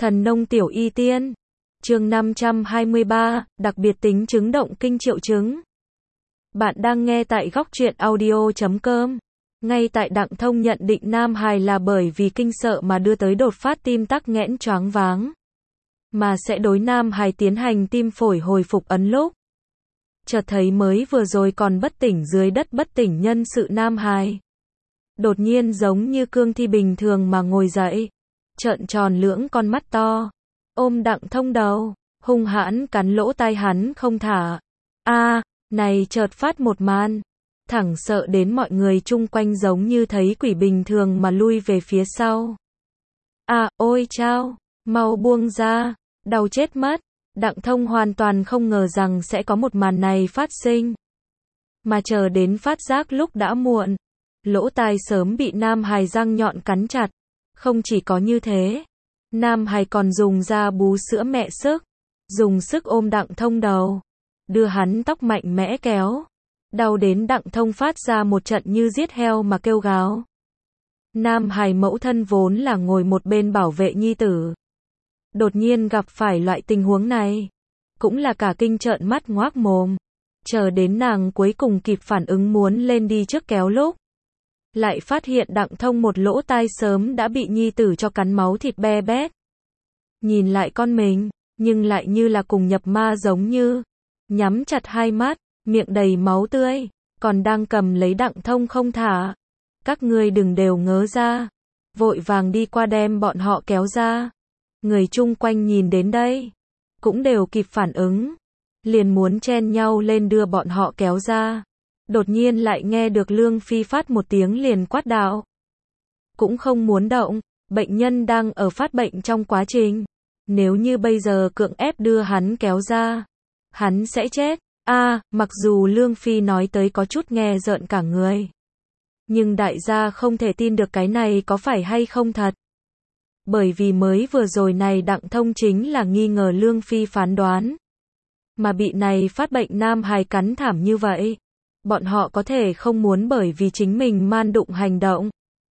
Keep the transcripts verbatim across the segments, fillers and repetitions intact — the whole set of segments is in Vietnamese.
Thần nông tiểu y tiên. Chương năm trăm hai mươi ba, đặc biệt tính chứng động kinh triệu chứng. Bạn đang nghe tại góc truyện audio chấm com. Ngay tại Đặng Thông nhận định nam hài là bởi vì kinh sợ mà đưa tới đột phát tim tắc nghẽn choáng váng, mà sẽ đối nam hài tiến hành tim phổi hồi phục ấn lúc. Chợt thấy mới vừa rồi còn bất tỉnh dưới đất bất tỉnh nhân sự nam hài. Đột nhiên giống như cương thi bình thường mà ngồi dậy, trợn tròn lưỡng con mắt to, ôm Đặng Thông đầu, hung hãn cắn lỗ tai hắn không thả. A, này chợt phát một màn, thẳng sợ đến mọi người chung quanh giống như thấy quỷ bình thường mà lui về phía sau. A, ôi chao, mau buông ra, đau chết mất. Đặng Thông hoàn toàn không ngờ rằng sẽ có một màn này phát sinh. Mà chờ đến phát giác lúc đã muộn, lỗ tai sớm bị nam hài răng nhọn cắn chặt. Không chỉ có như thế, nam hài còn dùng ra bú sữa mẹ sức, dùng sức ôm Đặng Thông đầu, đưa hắn tóc mạnh mẽ kéo, đau đến Đặng Thông phát ra một trận như giết heo mà kêu gào. Nam hài mẫu thân vốn là ngồi một bên bảo vệ nhi tử, đột nhiên gặp phải loại tình huống này, cũng là cả kinh trợn mắt ngoác mồm, chờ đến nàng cuối cùng kịp phản ứng muốn lên đi trước kéo lúc, lại phát hiện Đặng Thông một lỗ tai sớm đã bị nhi tử cho cắn máu thịt be bét. Nhìn lại con mình, nhưng lại như là cùng nhập ma giống như, nhắm chặt hai mắt, miệng đầy máu tươi, còn đang cầm lấy Đặng Thông không thả. Các ngươi đừng đều ngớ ra, vội vàng đi qua đem bọn họ kéo ra. Người chung quanh nhìn đến đây, cũng đều kịp phản ứng, liền muốn chen nhau lên đưa bọn họ kéo ra. Đột nhiên lại nghe được Lương Phi phát một tiếng liền quát đạo. Cũng không muốn động, bệnh nhân đang ở phát bệnh trong quá trình. Nếu như bây giờ cưỡng ép đưa hắn kéo ra, hắn sẽ chết. A, à, mặc dù Lương Phi nói tới có chút nghe rợn cả người, nhưng đại gia không thể tin được cái này có phải hay không thật. Bởi vì mới vừa rồi này Đặng Thông chính là nghi ngờ Lương Phi phán đoán, mà bị này phát bệnh nam hài cắn thảm như vậy. Bọn họ có thể không muốn bởi vì chính mình man đụng hành động,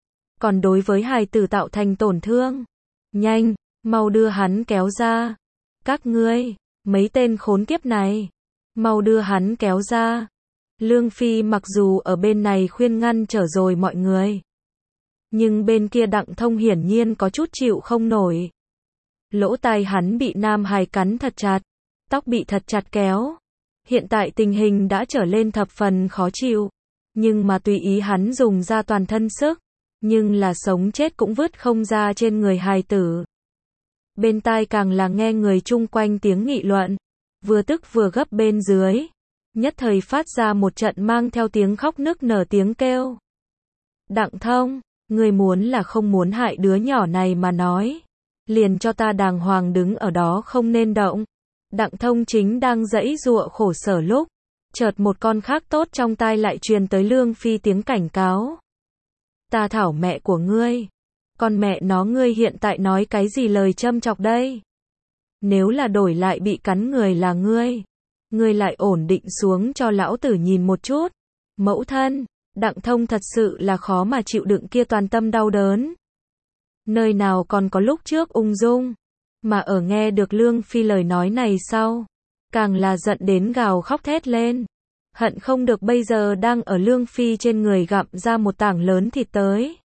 còn đối với hài tử tạo thành tổn thương. Nhanh, mau đưa hắn kéo ra. Các ngươi, mấy tên khốn kiếp này, mau đưa hắn kéo ra. Lương Phi mặc dù ở bên này khuyên ngăn trở rồi mọi người, nhưng bên kia Đặng Thông hiển nhiên có chút chịu không nổi. Lỗ tai hắn bị nam hài cắn thật chặt, tóc bị thật chặt kéo. Hiện tại tình hình đã trở lên thập phần khó chịu, nhưng mà tùy ý hắn dùng ra toàn thân sức, nhưng là sống chết cũng vứt không ra trên người hài tử. Bên tai càng là nghe người chung quanh tiếng nghị luận, vừa tức vừa gấp bên dưới, nhất thời phát ra một trận mang theo tiếng khóc nức nở tiếng kêu. Đặng Thông, người muốn là không muốn hại đứa nhỏ này mà nói, liền cho ta đàng hoàng đứng ở đó không nên động. Đặng Thông chính đang giãy giụa khổ sở lúc, chợt một con khác tốt trong tai lại truyền tới Lương Phi tiếng cảnh cáo. Ta thảo mẹ của ngươi, con mẹ nó ngươi hiện tại nói cái gì lời châm chọc đây? Nếu là đổi lại bị cắn người là ngươi, ngươi lại ổn định xuống cho lão tử nhìn một chút. Mẫu thân, Đặng Thông thật sự là khó mà chịu đựng kia toàn tâm đau đớn. Nơi nào còn có lúc trước ung dung. Mà ở nghe được Lương Phi lời nói này sau, càng là giận đến gào khóc thét lên, hận không được bây giờ đang ở Lương Phi trên người gặm ra một tảng lớn thịt tới.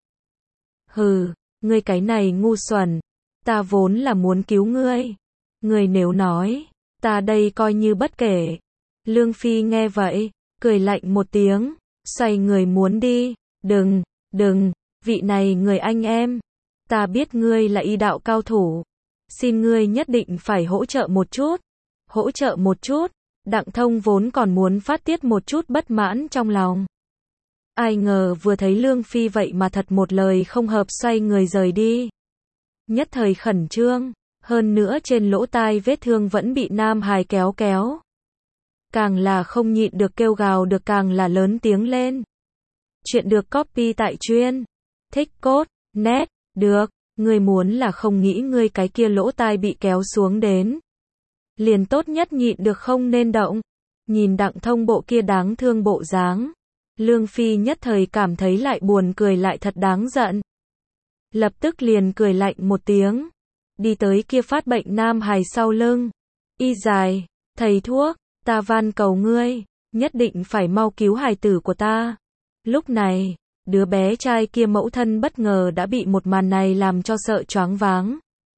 Hừ, ngươi cái này ngu xuẩn, ta vốn là muốn cứu ngươi, ngươi nếu nói, ta đây coi như bất kể. Lương Phi nghe vậy, cười lạnh một tiếng, xoay người muốn đi. Đừng, đừng, vị này người anh em, ta biết ngươi là y đạo cao thủ, xin ngươi nhất định phải hỗ trợ một chút, hỗ trợ một chút. Đặng Thông vốn còn muốn phát tiết một chút bất mãn trong lòng. Ai ngờ vừa thấy Lương Phi vậy mà thật một lời không hợp xoay người rời đi. Nhất thời khẩn trương, hơn nữa trên lỗ tai vết thương vẫn bị nam hài kéo kéo. Càng là không nhịn được kêu gào được càng là lớn tiếng lên. Chuyện được copy tại chuyên thích cốt net, được. Ngươi muốn là không nghĩ ngươi cái kia lỗ tai bị kéo xuống đến, liền tốt nhất nhịn được không nên động. Nhìn Đặng Thông bộ kia đáng thương bộ dáng, Lương Phi nhất thời cảm thấy lại buồn cười lại thật đáng giận. Lập tức liền cười lạnh một tiếng. đi tới kia phát bệnh nam hài sau lưng. Y dài, thầy thuốc, ta van cầu ngươi, nhất định phải mau cứu hài tử của ta. Lúc này, đứa bé trai kia mẫu thân bất ngờ đã bị một màn này làm cho sợ choáng váng.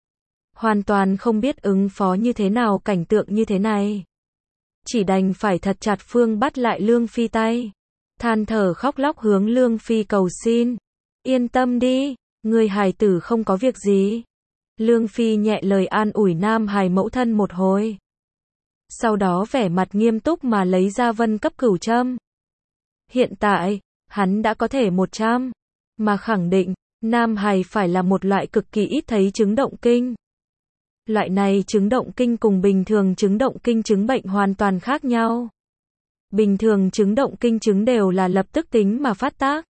Hoàn toàn không biết ứng phó như thế nào cảnh tượng như thế này. Chỉ đành phải thật chặt Phương bắt lại Lương Phi tay. Than thở khóc lóc hướng Lương Phi cầu xin. Yên tâm đi, người hài tử không có việc gì. Lương Phi nhẹ lời an ủi nam hài mẫu thân một hồi. Sau đó vẻ mặt nghiêm túc mà lấy ra vân cấp cửu châm. Hiện tại, hắn đã có thể một trăm, mà khẳng định, nam hài phải là một loại cực kỳ ít thấy chứng động kinh. Loại này chứng động kinh cùng bình thường chứng động kinh chứng bệnh hoàn toàn khác nhau. Bình thường chứng động kinh chứng đều là lập tức tính mà phát tác.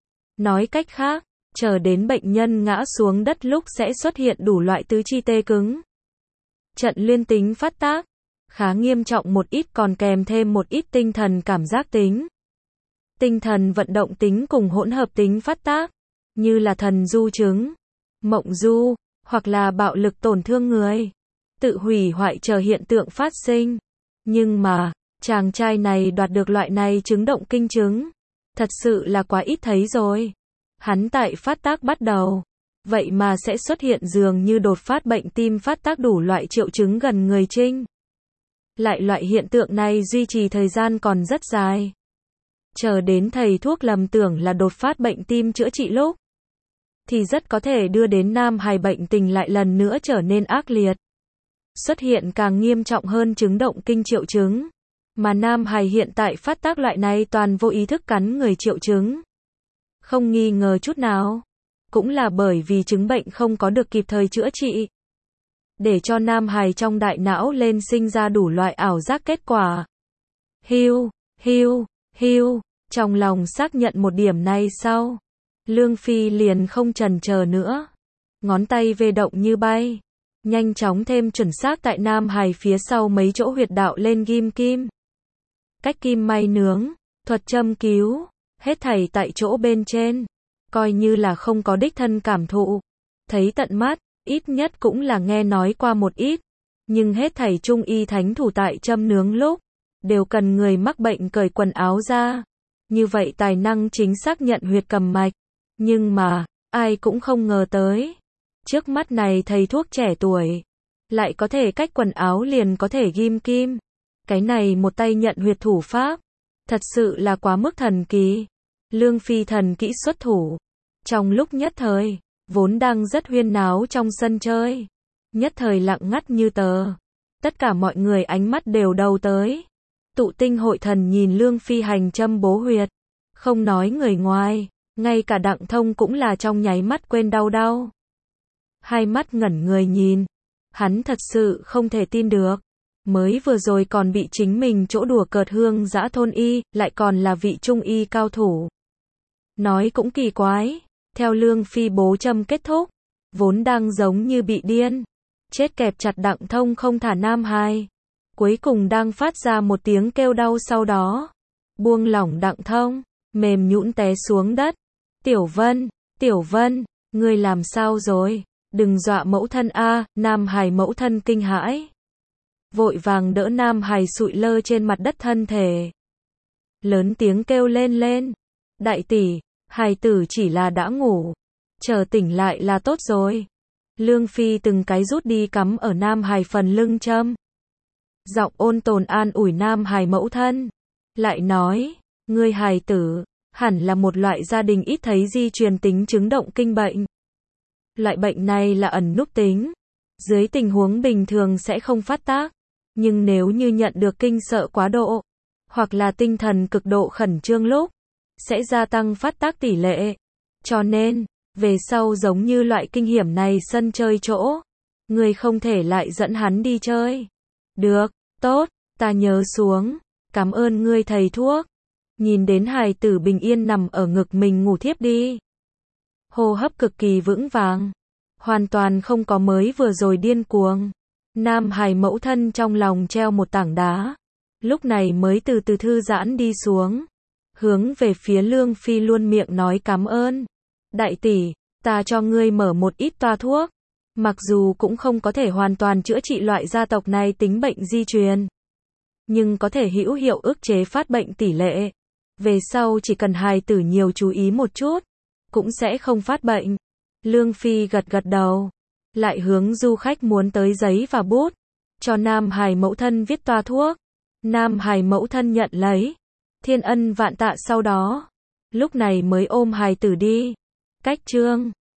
Nói cách khác, chờ đến bệnh nhân ngã xuống đất lúc sẽ xuất hiện đủ loại tứ chi tê cứng. Trận liên tính phát tác, khá nghiêm trọng một ít còn kèm thêm một ít tinh thần cảm giác tính. Tinh thần vận động tính cùng hỗn hợp tính phát tác, như là thần du chứng, mộng du, hoặc là bạo lực tổn thương người, tự hủy hoại chờ hiện tượng phát sinh. Nhưng mà, chàng trai này đoạt được loại này chứng động kinh chứng, thật sự là quá ít thấy rồi. Hắn tại phát tác bắt đầu, vậy mà sẽ xuất hiện dường như đột phát bệnh tim phát tác đủ loại triệu chứng gần người trinh. Lại loại hiện tượng này duy trì thời gian còn rất dài. Chờ đến thầy thuốc lầm tưởng là đột phát bệnh tim chữa trị lúc, thì rất có thể đưa đến nam hài bệnh tình lại lần nữa trở nên ác liệt. Xuất hiện càng nghiêm trọng hơn chứng động kinh triệu chứng. Mà nam hài hiện tại phát tác loại này toàn vô ý thức cắn người triệu chứng. Không nghi ngờ chút nào. Cũng là bởi vì chứng bệnh không có được kịp thời chữa trị. Để cho nam hài trong đại não lên sinh ra đủ loại ảo giác kết quả. Hiu, hiu, hiu. Trong lòng xác nhận một điểm này sau, Lương Phi liền không chần chờ nữa. Ngón tay vê động như bay. Nhanh chóng thêm chuẩn xác tại nam hài phía sau mấy chỗ huyệt đạo lên ghim kim. Cách kim may nướng, thuật châm cứu, hết thảy tại chỗ bên trên. Coi như là không có đích thân cảm thụ. Thấy tận mắt, ít nhất cũng là nghe nói qua một ít. Nhưng hết thảy trung y thánh thủ tại châm nướng lúc, đều cần người mắc bệnh cởi quần áo ra. Như vậy tài năng chính xác nhận huyệt cầm mạch. Nhưng mà, ai cũng không ngờ tới. Trước mắt này thầy thuốc trẻ tuổi, lại có thể cách quần áo liền có thể ghim kim. Cái này một tay nhận huyệt thủ pháp, thật sự là quá mức thần kỳ. Lương Phi thần kỹ xuất thủ. Trong lúc nhất thời, vốn đang rất huyên náo trong sân chơi. Nhất thời lặng ngắt như tờ. Tất cả mọi người ánh mắt đều đầu tới. Tụ tinh hội thần nhìn Lương Phi hành châm bố huyệt. Không nói người ngoài, ngay cả Đặng Thông cũng là trong nháy mắt quên đau đau. Hai mắt ngẩn người nhìn. Hắn thật sự không thể tin được. Mới vừa rồi còn bị chính mình chỗ đùa cợt hương dã thôn y, lại còn là vị trung y cao thủ. Nói cũng kỳ quái. Theo Lương Phi bố châm kết thúc, vốn đang giống như bị điên. Chết kẹp chặt Đặng Thông không thả nam hài. Cuối cùng đang phát ra một tiếng kêu đau sau đó. Buông lỏng Đặng Thông, mềm nhũn té xuống đất. Tiểu Vân, Tiểu Vân, ngươi làm sao rồi? Đừng dọa mẫu thân a. Nam hài mẫu thân kinh hãi. Vội vàng đỡ nam hài sụi lơ trên mặt đất thân thể. Lớn tiếng kêu lên lên. Đại tỷ, hài tử chỉ là đã ngủ. Chờ tỉnh lại là tốt rồi. Lương Phi từng cái rút đi cắm ở nam hài phần lưng châm. Giọng ôn tồn an ủi nam hài mẫu thân. Lại nói, ngươi hài tử, hẳn là một loại gia đình ít thấy di truyền tính chứng động kinh bệnh. Loại bệnh này là ẩn núp tính. Dưới tình huống bình thường sẽ không phát tác. Nhưng nếu như nhận được kinh sợ quá độ, hoặc là tinh thần cực độ khẩn trương lúc, sẽ gia tăng phát tác tỷ lệ. Cho nên, về sau giống như loại kinh hiểm này sân chơi chỗ, người không thể lại dẫn hắn đi chơi. Được, tốt, ta nhớ xuống. Cảm ơn ngươi thầy thuốc. Nhìn đến hài tử bình yên nằm ở ngực mình ngủ thiếp đi. Hô hấp cực kỳ vững vàng. Hoàn toàn không có mới vừa rồi điên cuồng. Nam hài mẫu thân trong lòng treo một tảng đá. Lúc này mới từ từ thư giãn đi xuống. Hướng về phía Lương Phi luôn miệng nói cảm ơn. Đại tỷ, ta cho ngươi mở một ít toa thuốc. Mặc dù cũng không có thể hoàn toàn chữa trị loại gia tộc này tính bệnh di truyền, nhưng có thể hữu hiệu ức chế phát bệnh tỷ lệ. Về sau chỉ cần hài tử nhiều chú ý một chút, cũng sẽ không phát bệnh. Lương Phi gật gật đầu, lại hướng du khách muốn tới giấy và bút, cho Nam Hải mẫu thân viết toa thuốc. Nam Hải mẫu thân nhận lấy, thiên ân vạn tạ sau đó, lúc này mới ôm hài tử đi. Cách chương